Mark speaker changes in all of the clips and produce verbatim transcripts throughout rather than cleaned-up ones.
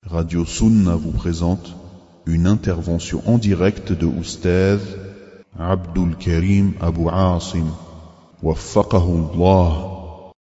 Speaker 1: Radio Sunna vous présente une intervention en direct de Oustaz Abdul Karim Abu Asim. وفقه الله.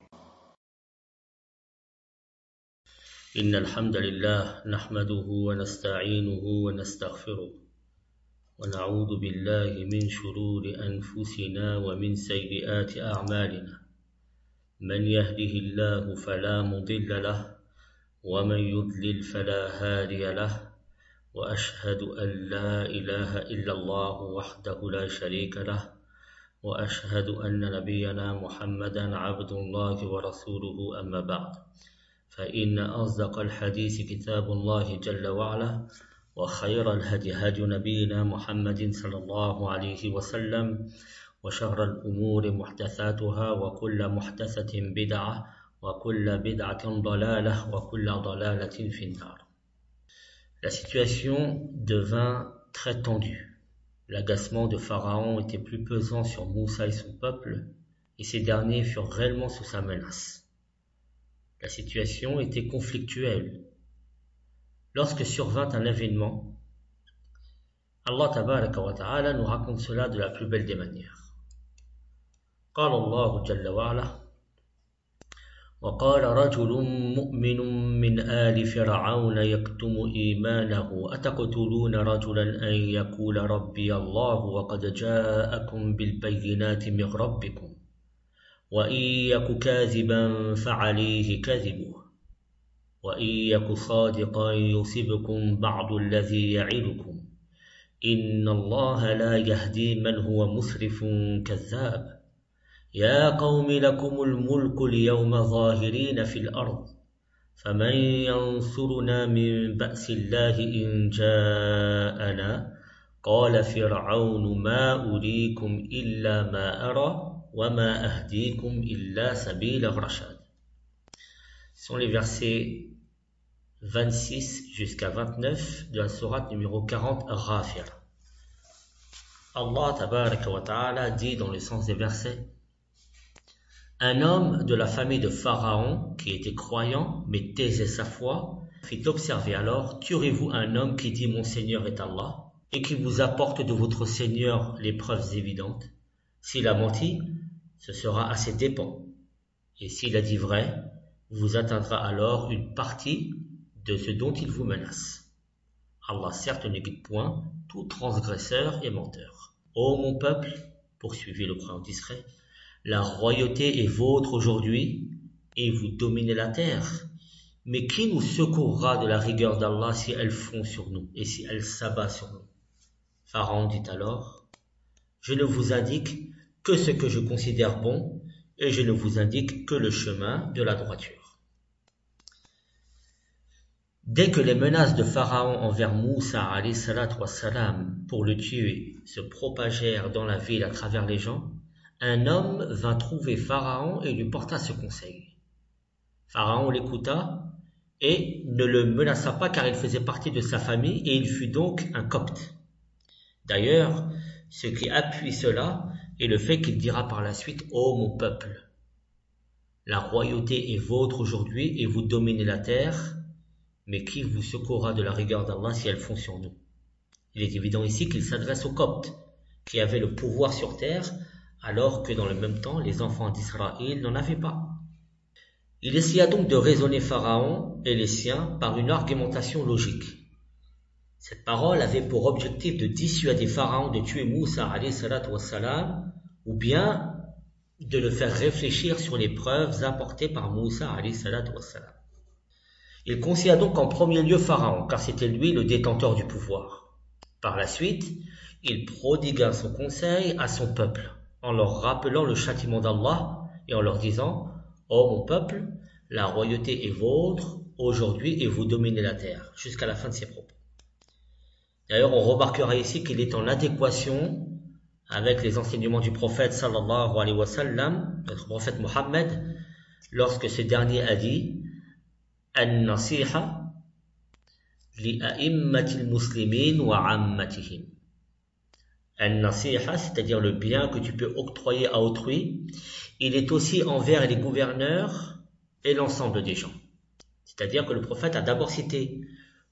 Speaker 2: إن الحمد لله نحمده ونستعينه ونستغفره ونعوذ بالله من شرور أنفسنا ومن سيئات أعمالنا من يهده الله فلا مضل له ومن يضلل فلا هادي له وأشهد أن لا إله إلا الله وحده لا شريك له وأشهد أن نبينا محمدا عبد الله ورسوله أما بعد فإن أصدق الحديث كتاب الله جل وعلا وخير الهدي هدي نبينا محمد صلى الله عليه وسلم وشر الأمور محدثاتها وكل محدثة بدعة وكل بدعة ضلالة وكل ضلالة في النار. La situation devint très tendue. L'agacement de Pharaon était plus pesant sur Moussa et son peuple, et ces derniers furent réellement sous sa menace. La situation était conflictuelle. Lorsque survint un événement, Allah tabaraka wa ta'ala nous raconte cela de la plus belle des manières. قال الله جل وعلا وقال رجل مؤمن من آل فرعون يكتم إيمانه أتقتلون رجلا أن يقول ربي الله وقد جاءكم بالبينات من ربكم وإن يك كاذبا فعليه كذبه وإن يك صادقا يصبكم بعض الذي يعدكم إن الله لا يهدي من هو مسرف كذاب يا قوم لكم الملك اليوم ظاهرين في الأرض فمن ينصرنا من بأس الله إن جاءنا قال فرعون ما أريكم إلا ما أرى وما أهديكم إلا سبيل الرشاد. Ce sont les versets vingt-six jusqu'à vingt-neuf de la sourate numéro quarante, Ghafir. Allah tabaraka wa ta'ala dit dans le sens des versets: un homme de la famille de Pharaon, qui était croyant, mais taisait sa foi, fit observer alors: tuerez-vous un homme qui dit mon Seigneur est Allah, et qui vous apporte de votre Seigneur les preuves évidentes? S'il a menti, ce sera à ses dépens, et s'il a dit vrai, vous atteindra alors une partie de ce dont il vous menace. Allah certes ne guide point tout transgresseur et menteur. Ô mon peuple, poursuivit le croyant discret, la royauté est vôtre aujourd'hui, et vous dominez la terre. Mais qui nous secourra de la rigueur d'Allah si elle fond sur nous, et si elle s'abat sur nous? Pharaon dit alors: je ne vous indique que ce que je considère bon, et je ne vous indique que le chemin de la droiture. Dès que les menaces de Pharaon envers Moussa alayhi salatu wassalam pour le tuer se propagèrent dans la ville à travers les gens, un homme vint trouver Pharaon et lui porta ce conseil. Pharaon l'écouta et ne le menaça pas car il faisait partie de sa famille et il fut donc un copte. D'ailleurs, ce qui appuie cela est le fait qu'il dira par la suite: ô mon peuple, la royauté est vôtre aujourd'hui et vous dominez la terre, mais qui vous secourra de la rigueur d'Allah si elle fond sur nous? Il est évident ici qu'il s'adresse aux coptes qui avaient le pouvoir sur terre, alors que dans le même temps, les enfants d'Israël n'en avaient pas. Il essaya donc de raisonner Pharaon et les siens par une argumentation logique. Cette parole avait pour objectif de dissuader Pharaon de tuer Moussa alayhi salatu wassalam, ou bien de le faire réfléchir sur les preuves apportées par Moussa alayhi salatu wassalam. Il conseilla donc en premier lieu Pharaon, car c'était lui le détenteur du pouvoir. Par la suite, il prodigua son conseil à son peuple, en leur rappelant le châtiment d'Allah et en leur disant: ô mon peuple, la royauté est vôtre aujourd'hui et vous dominez la terre, jusqu'à la fin de ses propos. D'ailleurs, on remarquera ici qu'il est en adéquation avec les enseignements du prophète sallallahu alayhi wa sallam, notre prophète Mohammed, lorsque ce dernier a dit: an-nasiha li a'immatil muslimin wa ammatihim. An-nasiha, c'est-à-dire le bien que tu peux octroyer à autrui, il est aussi envers les gouverneurs et l'ensemble des gens. C'est-à-dire que le prophète a d'abord cité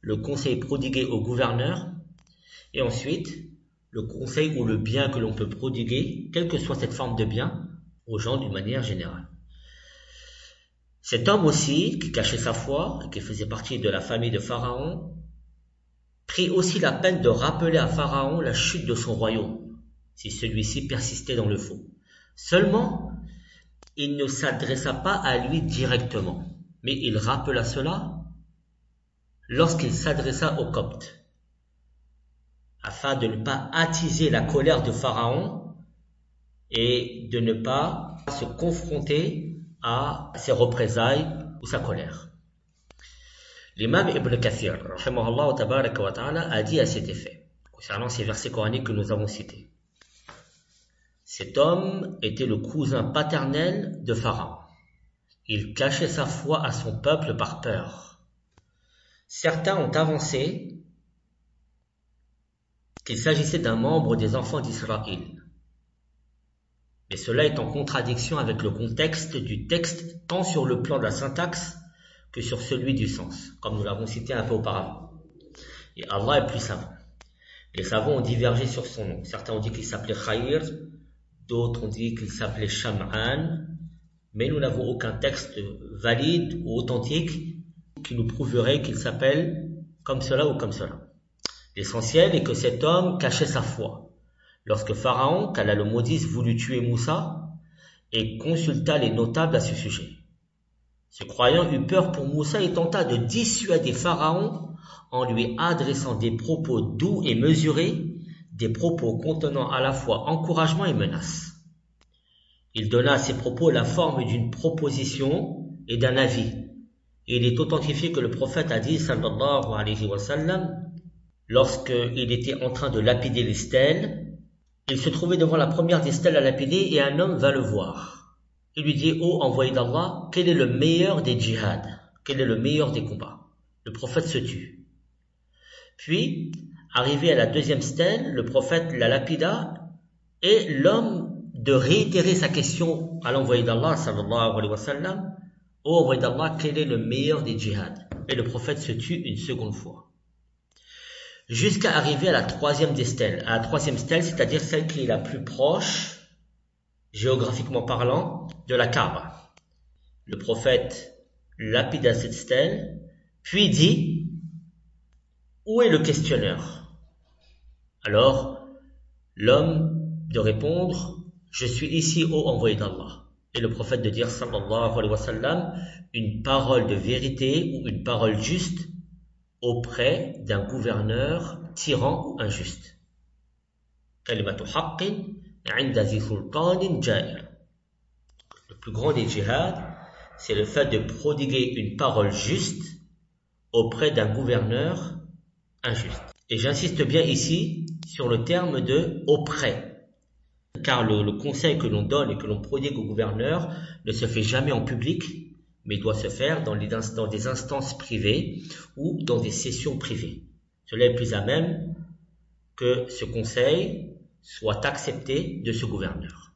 Speaker 2: le conseil prodigué au gouverneur, et ensuite le conseil ou le bien que l'on peut prodiguer, quelle que soit cette forme de bien, aux gens d'une manière générale. Cet homme aussi, qui cachait sa foi, et qui faisait partie de la famille de Pharaon, prit aussi la peine de rappeler à Pharaon la chute de son royaume, si celui-ci persistait dans le faux. Seulement, il ne s'adressa pas à lui directement, mais il rappela cela lorsqu'il s'adressa aux Coptes, afin de ne pas attiser la colère de Pharaon et de ne pas se confronter à ses représailles ou sa colère. L'imam Ibn Kathir, rahimahullah tabaraka wa ta'ala, a dit à cet effet, concernant ces versets coraniques que nous avons cités. Cet homme était le cousin paternel de Pharaon. Il cachait sa foi à son peuple par peur. Certains ont avancé qu'il s'agissait d'un membre des enfants d'Israël. Mais cela est en contradiction avec le contexte du texte, tant sur le plan de la syntaxe que sur celui du sens, comme nous l'avons cité un peu auparavant. Et Allah est plus savant. Les savants ont divergé sur son nom. Certains ont dit qu'il s'appelait Khayr, d'autres ont dit qu'il s'appelait Sham'an, mais nous n'avons aucun texte valide ou authentique qui nous prouverait qu'il s'appelle comme cela ou comme cela. L'essentiel est que cet homme cachait sa foi. Lorsque Pharaon, qu'Allah le maudisse, voulut tuer Moussa et consulta les notables à ce sujet. Ce croyant eut peur pour Moussa et tenta de dissuader Pharaon en lui adressant des propos doux et mesurés, des propos contenant à la fois encouragement et menace. Il donna à ces propos la forme d'une proposition et d'un avis. Et il est authentifié que le prophète a dit, sallallahu alayhi wa sallam, lorsqu'il était en train de lapider les stèles, il se trouvait devant la première des stèles à lapider et un homme vint le voir. Il lui dit, ô envoyé d'Allah, quel est le meilleur des djihads? Quel est le meilleur des combats? Le prophète se tut. Puis, arrivé à la deuxième stèle, le prophète la lapida et l'homme de réitérer sa question à l'envoyé d'Allah, sallallahu alayhi wa sallam, ô envoyé d'Allah, quel est le meilleur des djihads? Et le prophète se tut une seconde fois. Jusqu'à arriver à la troisième des stèles. À la troisième stèle, c'est-à-dire celle qui est la plus proche, géographiquement parlant, de la Kaaba. Le prophète lapida cette stèle, puis dit, où est le questionneur? Alors, l'homme de répondre, je suis ici, ô envoyé d'Allah. Et le prophète de dire, sallallahu alayhi wa sallam, une parole de vérité ou une parole juste auprès d'un gouverneur tyran ou injuste. Kalimatu haqqin 'inda zi sultanin ja'ir. Le plus grand des djihad, c'est le fait de prodiguer une parole juste auprès d'un gouverneur injuste. Et j'insiste bien ici sur le terme de auprès, car le, le conseil que l'on donne et que l'on prodigue au gouverneur ne se fait jamais en public, mais doit se faire dans, les, dans des instances privées ou dans des sessions privées. Cela est plus à même que ce conseil soit accepté de ce gouverneur.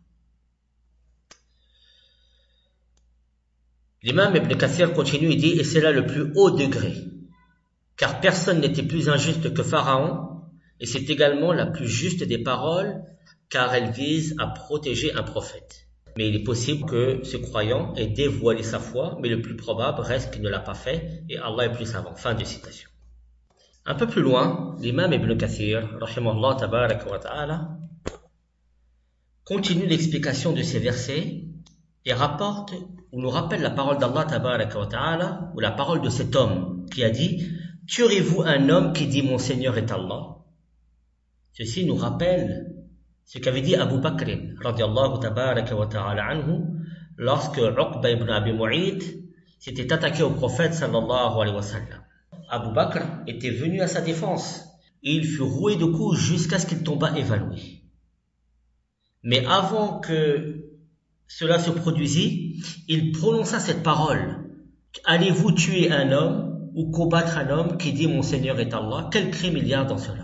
Speaker 2: L'imam Ibn Kathir continue et dit, et c'est là le plus haut degré, car personne n'était plus injuste que Pharaon, et c'est également la plus juste des paroles, car elle vise à protéger un prophète. Mais il est possible que ce croyant ait dévoilé sa foi, mais le plus probable reste qu'il ne l'a pas fait, et Allah est plus savant. Fin de citation. Un peu plus loin, l'imam Ibn Kathir, rahimahullah tabaraka wa ta'ala, continue l'explication de ces versets et rapporte, ou nous rappelle la parole d'Allah tabaraka wa ta'ala, ou la parole de cet homme qui a dit, tuerez-vous un homme qui dit mon Seigneur est Allah? Ceci nous rappelle ce qu'avait dit Abu Bakr, radiallahu tabaraka wa ta'ala anhu, lorsque Uqba ibn Abi Mu'ayt s'était attaqué au prophète sallallahu alayhi wa sallam. Abu Bakr était venu à sa défense et il fut roué de coups jusqu'à ce qu'il tomba évanoui. Mais avant que cela se produisit, il prononça cette parole. Allez-vous tuer un homme ou combattre un homme qui dit mon Seigneur est Allah? Quel crime il y a dans cela?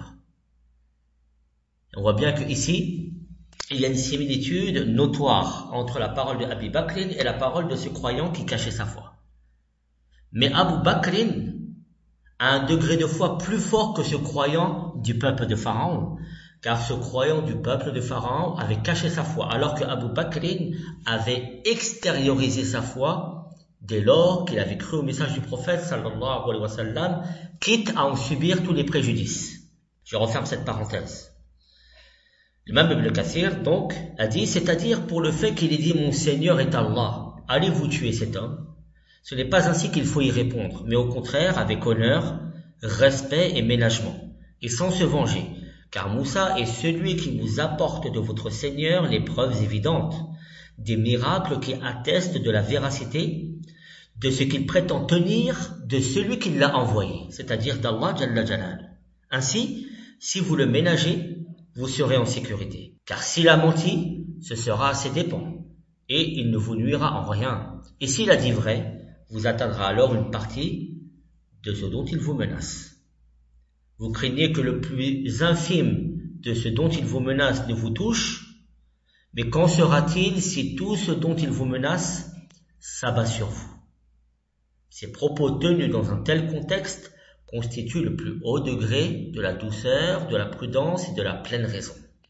Speaker 2: On voit bien qu'ici, il y a une similitude notoire entre la parole de Abu Bakr et la parole de ce croyant qui cachait sa foi. Mais Abu Bakr à un degré de foi plus fort que ce croyant du peuple de Pharaon, car ce croyant du peuple de Pharaon avait caché sa foi, alors que Abu Bakr avait extériorisé sa foi dès lors qu'il avait cru au message du prophète sallallahu alayhi wa sallam, quitte à en subir tous les préjudices. Je referme cette parenthèse. L'imam Ibn Kathir, donc, a dit, c'est-à-dire pour le fait qu'il ait dit « Mon Seigneur est Allah, allez-vous tuer cet homme ?» Ce n'est pas ainsi qu'il faut y répondre, mais au contraire avec honneur, respect et ménagement, et sans se venger, car Moussa est celui qui vous apporte de votre Seigneur les preuves évidentes, des miracles qui attestent de la véracité de ce qu'il prétend tenir de celui qui l'a envoyé, c'est-à-dire d'Allah Jalla Jalal. Ainsi, si vous le ménagez, vous serez en sécurité, car s'il a menti, ce sera à ses dépens, et il ne vous nuira en rien, et s'il a dit vrai, vous atteindra alors une partie de ce dont il vous menace. Vous craignez que le plus infime de ce dont il vous menace ne vous touche, mais qu'en sera-t-il si tout ce dont il vous menace s'abat sur vous? Ces propos tenus dans un tel contexte constituent le plus haut degré de la douceur, de la prudence et de la pleine raison.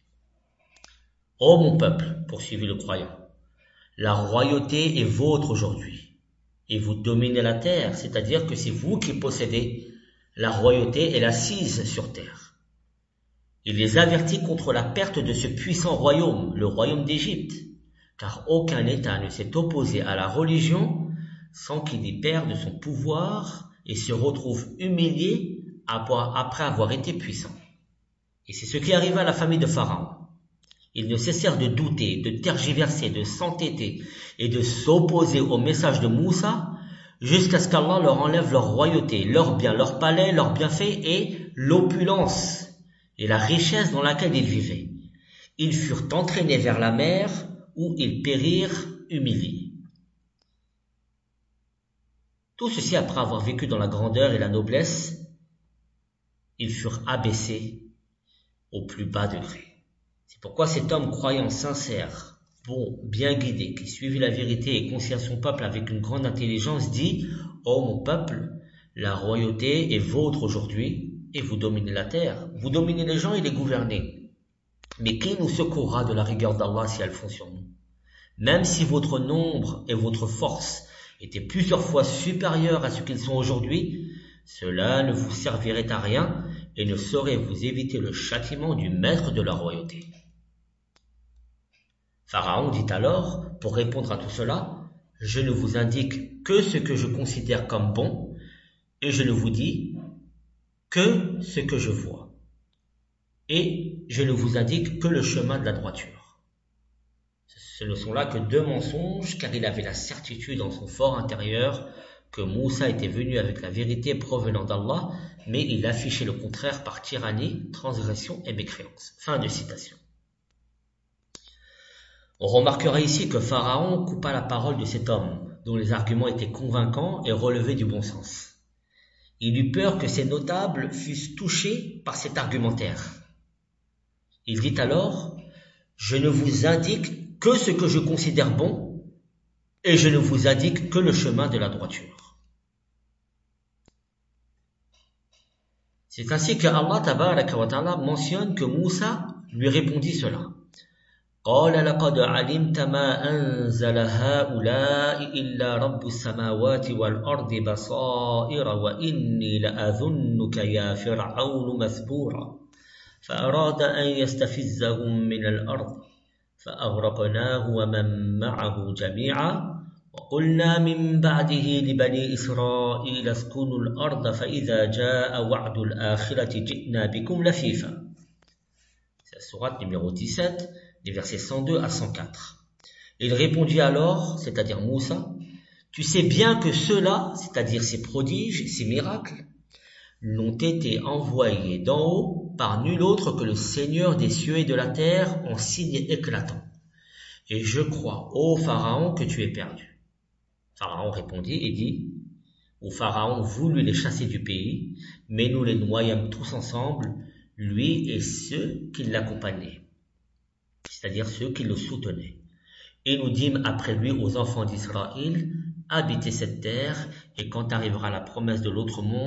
Speaker 2: Ô mon peuple, poursuivit le croyant, la royauté est vôtre aujourd'hui. Et vous dominez la terre, c'est-à-dire que c'est vous qui possédez la royauté et l'assise sur terre. Il les avertit contre la perte de ce puissant royaume, le royaume d'Égypte, car aucun État ne s'est opposé à la religion sans qu'il y perde son pouvoir et se retrouve humilié après avoir été puissant. Et c'est ce qui arriva à la famille de Pharaon. Ils ne cessèrent de douter, de tergiverser, de s'entêter et de s'opposer au message de Moussa jusqu'à ce qu'Allah leur enlève leur royauté, leurs biens, leurs palais, leurs bienfaits et l'opulence et la richesse dans laquelle ils vivaient. Ils furent entraînés vers la mer où ils périrent humiliés. Tout ceci après avoir vécu dans la grandeur et la noblesse, ils furent abaissés au plus bas degré. C'est pourquoi cet homme croyant sincère, bon, bien guidé, qui suivit la vérité et conseilla son peuple avec une grande intelligence, dit « Ô mon peuple, la royauté est vôtre aujourd'hui et vous dominez la terre, vous dominez les gens et les gouvernez. Mais qui nous secourra de la rigueur d'Allah si elle fond sur nous? Même si votre nombre et votre force étaient plusieurs fois supérieurs à ce qu'ils sont aujourd'hui, cela ne vous servirait à rien et ne saurait vous éviter le châtiment du maître de la royauté. » Pharaon dit alors, pour répondre à tout cela, « Je ne vous indique que ce que je considère comme bon, et je ne vous dis que ce que je vois, et je ne vous indique que le chemin de la droiture. » Ce ne sont là que deux mensonges, car il avait la certitude dans son fort intérieur que Moussa était venu avec la vérité provenant d'Allah, mais il affichait le contraire par tyrannie, transgression et mécréance. Fin de citation. On remarquera ici que Pharaon coupa la parole de cet homme, dont les arguments étaient convaincants et relevaient du bon sens. Il eut peur que ces notables fussent touchés par cet argumentaire. Il dit alors, « Je ne vous indique que ce que je considère bon, et je ne vous indique que le chemin de la droiture. » C'est ainsi que Allah tabaraka wa ta'ala mentionne que Moussa lui répondit cela. قال لقد علمت ما أنزل هؤلاء إلا رب السماوات والأرض بصائر وإني لأظنك يا فرعون مثبورا فأراد أن يستفزهم من الأرض فأغرقناه ومن معه جميعا وقلنا من بعده لبني إسرائيل اسكنوا الأرض فإذا جاء وعد الآخرة جئنا بكم لفيفا. C'est la sourate numéro dix-sept, des versets cent deux à cent quatre. Il répondit alors, c'est-à-dire Moussa, « Tu sais bien que ceux-là, c'est-à-dire ces prodiges, ces miracles, n'ont été envoyés d'en haut par nul autre que le Seigneur des cieux et de la terre en signe éclatant. Et je crois, ô Pharaon, que tu es perdu. » Pharaon répondit et dit, « Où Pharaon voulut les chasser du pays, mais nous les noyâmes tous ensemble, lui et ceux qui l'accompagnaient, c'est-à-dire ceux qui le soutenaient. Et nous dîmes après lui aux enfants d'Israël, habitez cette terre, et quand arrivera la promesse de l'autre monde,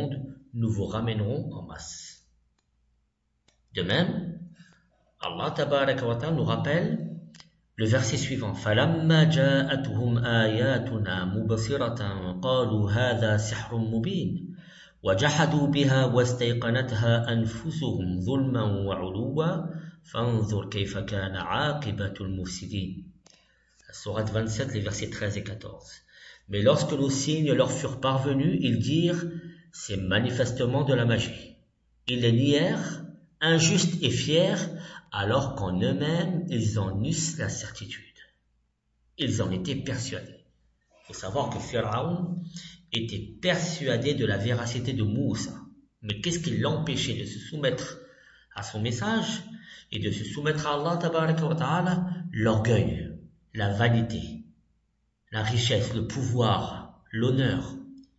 Speaker 2: nous vous ramènerons en masse. De même, Allah tabaraka wa ta'ala nous rappelle le verset suivant. فَلَمَّا جَاءَتْهُمْ آيَاتُنَا مُبْصِرَةً قَالُوا هَذَا سِحْرٌ مُبِينٌ وَجَحَدُوا بِهَا وَاسْتَيْقَنَتْهَا أَنفُسُهُمْ ظُلْمًا وَعُلُوًّا فَانظُرْ كَيْفَ كَانَ عَاقِبَةُ الْمُفْسِدِينَ. Sourate vingt-sept, les versets treize et quatorze. Mais lorsque nos signes leur furent parvenus, ils dirent « C'est manifestement de la magie ». Ils les nièrent, injustes et fiers, alors qu'en eux-mêmes, ils en eussent la certitude. Ils en étaient persuadés. Il faut savoir que Pharaon était persuadé de la véracité de Moussa. Mais qu'est-ce qui l'empêchait de se soumettre à son message et de se soumettre à Allah tabaraka wa ta'ala? L'orgueil, la vanité, la richesse, le pouvoir, l'honneur.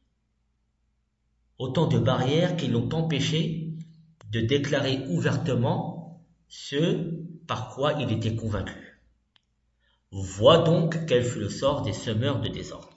Speaker 2: Autant de barrières qui l'ont empêché de déclarer ouvertement ce par quoi il était convaincu. Vois donc quel fut le sort des semeurs de désordre.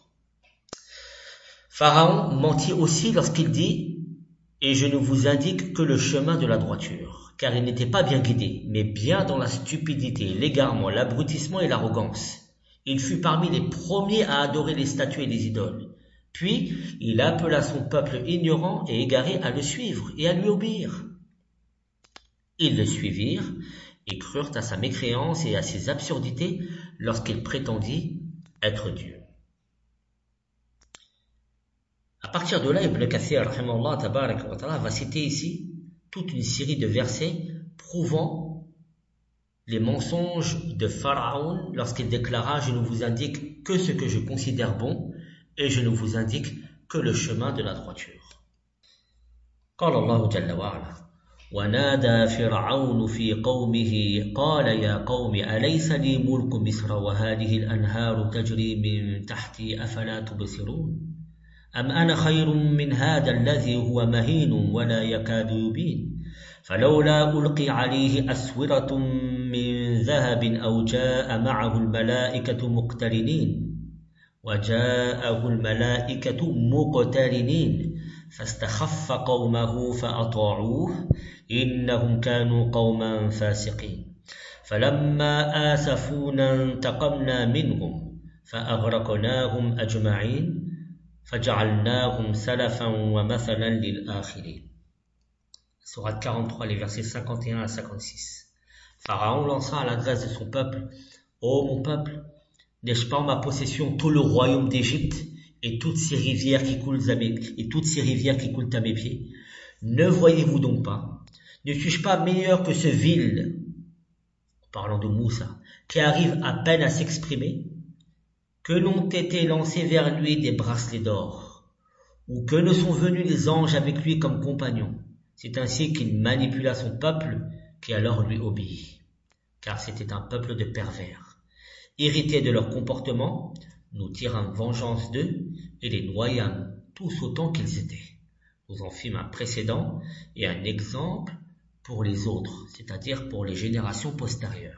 Speaker 2: Pharaon mentit aussi lorsqu'il dit « Et je ne vous indique que le chemin de la droiture », car il n'était pas bien guidé, mais bien dans la stupidité, l'égarement, l'abrutissement et l'arrogance. Il fut parmi les premiers à adorer les statues et les idoles. Puis, il appela son peuple ignorant et égaré à le suivre et à lui obéir. Ils le suivirent et crurent à sa mécréance et à ses absurdités lorsqu'il prétendit être Dieu. À partir de là, Ibn Kathir rahimahullah tabaraka wa ta'ala va citer ici toute une série de versets prouvant les mensonges de Pharaon lorsqu'il déclara « Je ne vous indique que ce que je considère bon et je ne vous indique que le chemin de la droiture. » قال الله جل وعلا ونادى فرعون في قومه قال يا قوم أليس لي ملك مصر وهذه الأنهار تجري من تحتي أفلا تبصرون أم أنا خير من هذا الذي هو مهين ولا يكاد يبين فلولا ألقي عليه أسورة من ذهب أو جاء معه الملائكة مقترنين وجاءه الملائكة مقترنين فاستخف قومه فأطاعوه إنهم كانوا قوما فاسقين فلما آسفونا انتقمنا منهم فأغرقناهم أجمعين فجعلناهم سلفا ومثلا للآخرين. Sourate quarante-trois, les versets cinquante et un à cinquante-six. Pharaon lança à l'adresse de son peuple: Ô mon peuple, n'ai-je pas en ma possession tout le royaume d'Égypte et toutes ces rivières qui coulent à mes, et toutes ces rivières qui coulent à mes pieds? Ne voyez-vous donc pas? Ne suis-je pas meilleur que ce vil, en parlant de Moussa, qui arrive à peine à s'exprimer? Que n'ont été lancés vers lui des bracelets d'or, ou que ne sont venus les anges avec lui comme compagnons? C'est ainsi qu'il manipula son peuple, qui alors lui obéit. Car c'était un peuple de pervers. Irrités de leur comportement, nous tirâmes vengeance d'eux et les noyâmes tous autant qu'ils étaient. Nous en fîmes un précédent et un exemple pour les autres, c'est-à-dire pour les générations postérieures.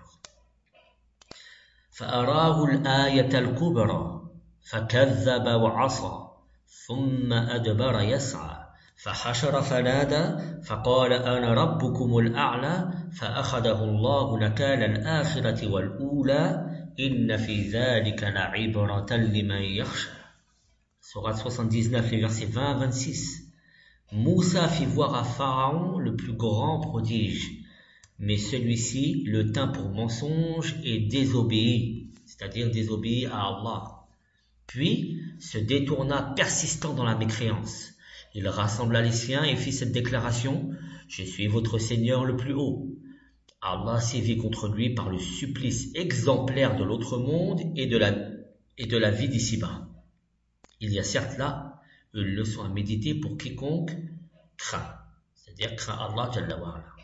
Speaker 2: فأراه الآية الكبرى فكذب وعصى ثم أدبر يسعى فحشر فنادى فقال أنا ربكم الأعلى فأخذه الله نكال الآخرة والأولى إن في ذلك لعبرة لمن يخشى. Sourate soixante-dix-neuf, les versets vingt à vingt-six. Moussa fit voir à Pharaon le plus grand prodige, mais celui-ci le tint pour mensonge et désobéit, c'est-à-dire désobéit à Allah. Puis se détourna persistant dans la mécréance. Il rassembla les siens et fit cette déclaration: Je suis votre Seigneur le plus haut. Allah sévit contre lui par le supplice exemplaire de l'autre monde et de la, et de la vie d'ici-bas. Il y a certes là une leçon à méditer pour quiconque craint, c'est-à-dire craint Allah Jalla wa Ala.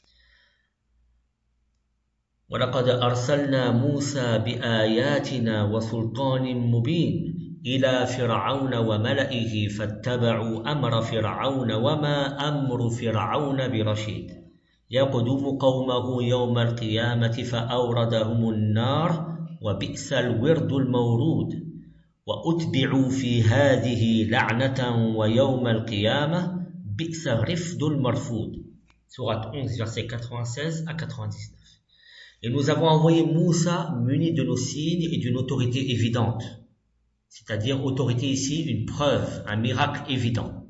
Speaker 2: وَلَقَدْ أَرْسَلْنَا مُوسَى بِآيَاتِنَا وَسُلْطَانٍ مُبِينٍ إِلَى فِرْعَوْنَ وَمَلَئِهِ فَاتَّبَعُوا أَمْرَ فِرْعَوْنَ وَمَا أَمْرُ فِرْعَوْنَ بِرَشِيدٍ يَقْدُمُ قَوْمَهُ يَوْمَ الْقِيَامَةِ فَأَوْرَدَهُمُ النَّارَ وَبِئْسَ الْوِرْدُ الْمَوْرُودُ وَأُتْبِعُوا فِي هَذِهِ لَعْنَةً وَيَوْمَ الْقِيَامَةِ Bi'sa rifdul marfoud. Sourate onze, versets quatre-vingt-seize à quatre-vingt-dix-neuf. Et nous avons envoyé Moussa muni de nos signes et d'une autorité évidente. C'est-à-dire, autorité ici, une preuve, un miracle évident.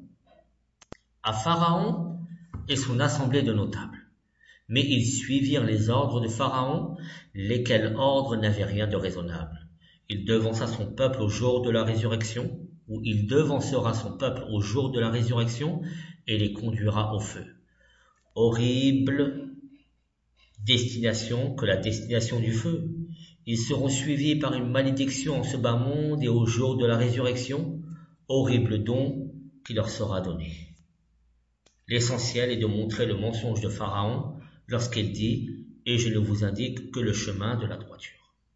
Speaker 2: À Pharaon et son assemblée de notables. Mais ils suivirent les ordres de Pharaon, lesquels ordres n'avaient rien de raisonnable. Il devança son peuple au jour de la résurrection, ou il devancera son peuple au jour de la résurrection, et les conduira au feu. Horrible destination que la destination du feu. Ils seront suivis par une malédiction en ce bas monde et au jour de la résurrection, horrible don qui leur sera donné. L'essentiel est de montrer le mensonge de Pharaon lorsqu'il dit « Et je ne vous indique que le chemin de la droiture ».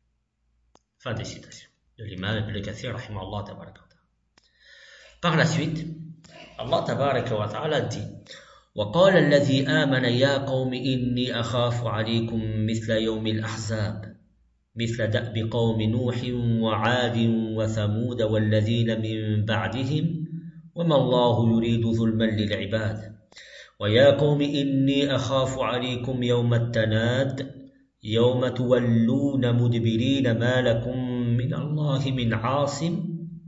Speaker 2: Fin de citation de l'imam Ibn Kathir, rahimahullah tabaraka wa ta'ala. Par la suite, Allah tabaraka wa ta'ala dit « وَقَالَ الَّذِي آمَنَ يَا قَوْمِ إِنِّي أَخَافُ عَلَيْكُمْ مِثْلَ يَوْمِ الْأَحْزَابِ مثل دأب قوم نوح وعاد وثمود والذين من بعدهم وما الله يريد ظلما للعباد ويا قوم إني أخاف عليكم يوم التناد يوم تولون مدبرين ما لكم من الله من عاصم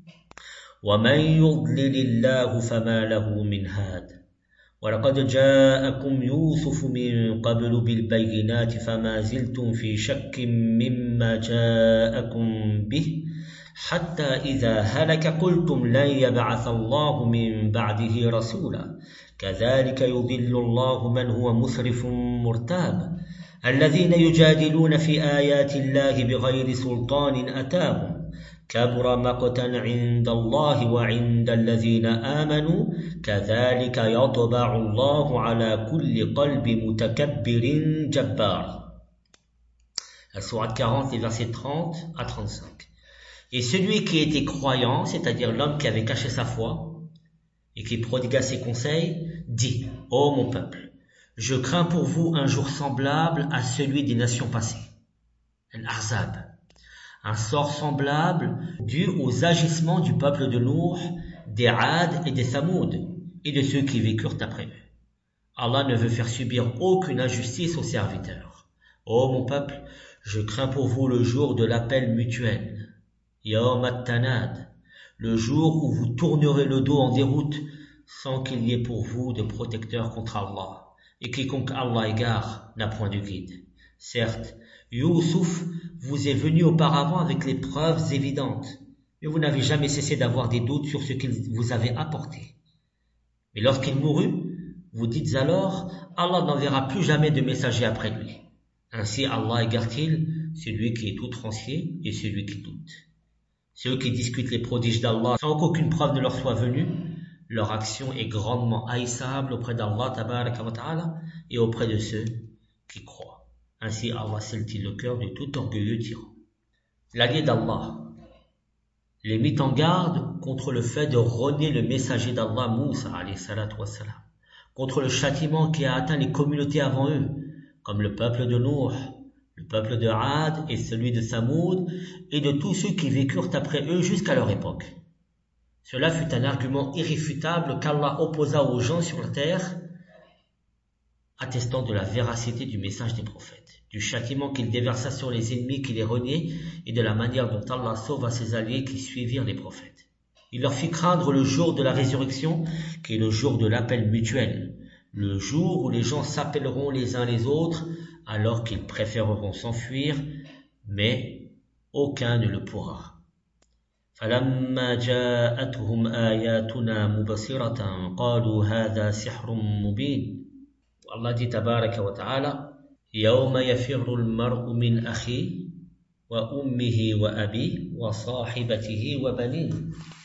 Speaker 2: ومن يضلل الله فما له من هاد ولقد جاءكم يوسف من قبل بالبينات فما زلتم في شك مما جاءكم به حتى إذا هلك قلتم لن يبعث الله من بعده رسولا كذلك يضل الله من هو مسرف مرتاب الذين يجادلون في آيات الله بغير سلطان أتاهم كبر مقتا عند الله وعند الذين آمنوا كذلك يطبع الله على كل قلب متكبر جبار. La sourate quarante, les versets trente à trente-cinq. Et celui qui était croyant, c'est-à-dire l'homme qui avait caché sa foi et qui prodigua ses conseils, dit « Ô mon peuple, je crains pour vous un jour semblable à celui des nations passées. » Al-Ahzab. Un sort semblable dû aux agissements du peuple de Nour, des Ad et des Thamoud, et de ceux qui vécurent après eux. Allah ne veut faire subir aucune injustice aux serviteurs. Ô mon peuple, je crains pour vous le jour de l'appel mutuel. Yawm at-Tanad, le jour où vous tournerez le dos en déroute sans qu'il y ait pour vous de protecteur contre Allah. Et quiconque Allah égare n'a point de guide. Certes, Youssouf vous est venu auparavant avec les preuves évidentes, mais vous n'avez jamais cessé d'avoir des doutes sur ce qu'il vous avait apporté. Mais lorsqu'il mourut, vous dites alors, Allah n'enverra plus jamais de messager après lui. Ainsi Allah égare-t-il celui qui est outrancier et celui qui doute. Ceux qui discutent les prodiges d'Allah sans qu'aucune preuve ne leur soit venue, leur action est grandement haïssable auprès d'Allah tabaraka wa ta'ala et auprès de ceux qui croient. Ainsi Allah scelle-t-il le cœur de tout orgueilleux tyran. L'allié d'Allah les mit en garde contre le fait de renier le messager d'Allah Moussa alayhi salatu wassalam, contre le châtiment qui a atteint les communautés avant eux, comme le peuple de Nour, le peuple de Ad et celui de Thamoud, et de tous ceux qui vécurent après eux jusqu'à leur époque. Cela fut un argument irréfutable qu'Allah opposa aux gens sur la terre, attestant de la véracité du message des prophètes, du châtiment qu'il déversa sur les ennemis qui les reniaient et de la manière dont Allah sauva ses alliés qui suivirent les prophètes. Il leur fit craindre le jour de la résurrection, qui est le jour de l'appel mutuel, le jour où les gens s'appelleront les uns les autres alors qu'ils préféreront s'enfuir, mais aucun ne le pourra. فَلَمَّا جَاءَتْهُمْ آيَاتُنَا مُبَصِرَةً قَالُوا هَذَا سِحْرٌ مُبِينٌ. Allah dit tabaraka wa ta'ala يَوْمَ يَفِرُّ الْمَرْءُ مِنْ أَخِيهِ وَأُمِّهِ وَأَبِيهِ وَصَاحِبَتِهِ وَبَنِيهِ.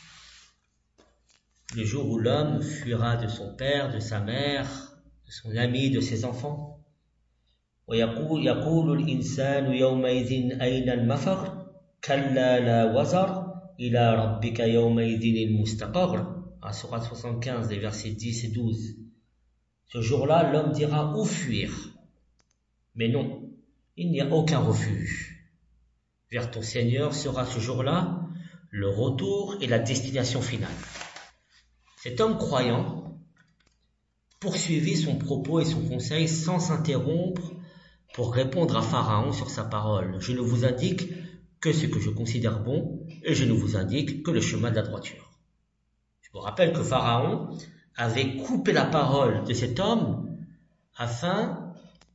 Speaker 2: Le jour où l'homme fuira de son père, de sa mère, de son ami, de ses enfants. وَيَقُولُ يَقُولُ الْإِنسَانُ يَوْمَئِذٍ أَيْنَ الْمَفَرُّ كَلَّا لَا وَزَرَ إِلَى رَبِّكَ يَوْمَئِذٍ الْمُسْتَقَرُّ. À Sourate soixante-quinze, les versets dix et douze. Ce jour-là, l'homme dira où fuir. Mais non, il n'y a aucun refuge. Vers ton Seigneur sera ce jour-là le retour et la destination finale. Cet homme croyant poursuivit son propos et son conseil sans s'interrompre pour répondre à Pharaon sur sa parole. Je ne vous indique que ce que je considère bon et je ne vous indique que le chemin de la droiture. Je vous rappelle que Pharaon avait coupé la parole de cet homme afin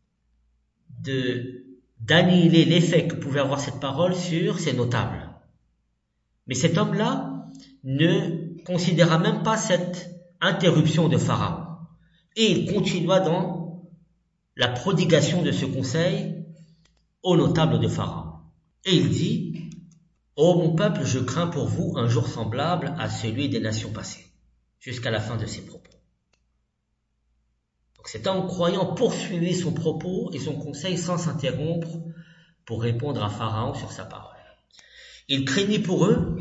Speaker 2: de d'annihiler l'effet que pouvait avoir cette parole sur ses notables. Mais cet homme-là ne considéra même pas cette interruption de Pharaon. Et il continua dans la prodigation de ce conseil aux notables de Pharaon. Et il dit, « Ô mon peuple, je crains pour vous un jour semblable à celui des nations passées. » Jusqu'à la fin de ses propos. Donc cet homme croyant poursuivit son propos et son conseil sans s'interrompre pour répondre à Pharaon sur sa parole. Il craignit pour eux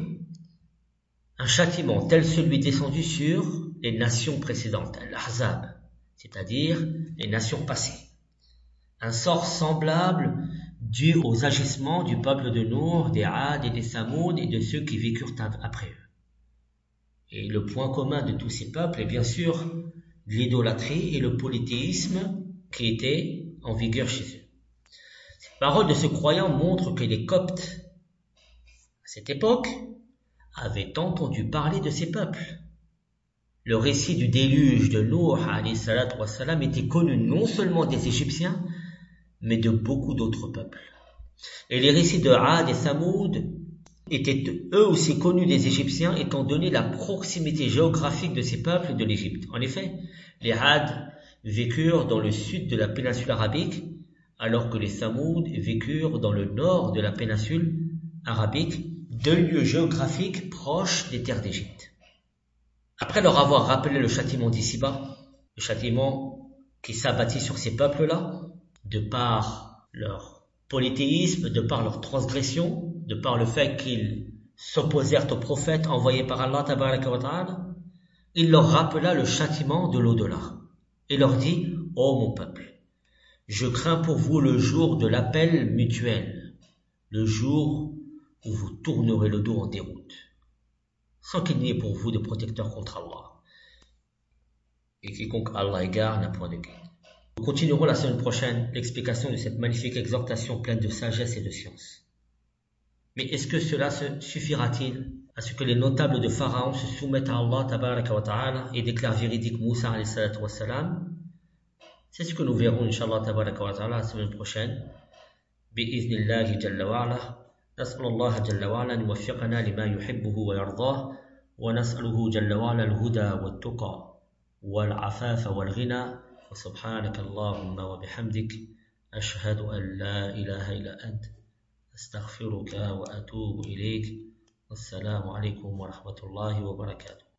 Speaker 2: un châtiment tel celui descendu sur les nations précédentes, l'Ahzab, c'est-à-dire les nations passées. Un sort semblable dû aux agissements du peuple de Nour, des Had et des Samoud et de ceux qui vécurent après eux. Et le point commun de tous ces peuples est bien sûr l'idolâtrie et le polythéisme qui étaient en vigueur chez eux. Cette parole de ce croyant montre que les Coptes, à cette époque, avaient entendu parler de ces peuples. Le récit du déluge de Nuh alayhi salatu wassalam était connu non seulement des Égyptiens, mais de beaucoup d'autres peuples. Et les récits de Had et Samoud étaient eux aussi connus des Égyptiens étant donné la proximité géographique de ces peuples de l'Égypte. En effet, les Had vécurent dans le sud de la péninsule arabique, alors que les Samoud vécurent dans le nord de la péninsule arabique, deux lieux géographiques proches des terres d'Égypte. Après leur avoir rappelé le châtiment d'ici-bas, le châtiment qui s'abattit sur ces peuples-là, de par leur polythéisme, de par leur transgression, de par le fait qu'ils s'opposèrent aux prophètes envoyés par Allah tabaraka wa ta'ala, il leur rappela le châtiment de l'au-delà et leur dit, « Ô mon peuple, je crains pour vous le jour de l'appel mutuel, le jour où vous tournerez le dos en déroute, sans qu'il n'y ait pour vous de protecteur contre Allah. Et quiconque Allah égare n'a point de gain. » Nous continuerons la semaine prochaine l'explication de cette magnifique exhortation pleine de sagesse et de science. Mais est-ce que cela suffira-t-il à ce que les notables de Pharaon se soumettent à Allah tabaraka wa ta'ala et déclarent véridique Moussa alayhi salatu wa salam? C'est ce que nous verrons inshallah tabaraka wa ta'ala la semaine prochaine. Bi'iznillahi jalla wa ala. نسأل الله جل وعلا أن يوفقنا لما يحبه ويرضاه ونسأله جل وعلا الهدى والتقى والعفاف والغنى وسبحانك اللهم وبحمدك أشهد أن لا إله إلا أنت أستغفرك وأتوب إليك والسلام عليكم ورحمة الله وبركاته.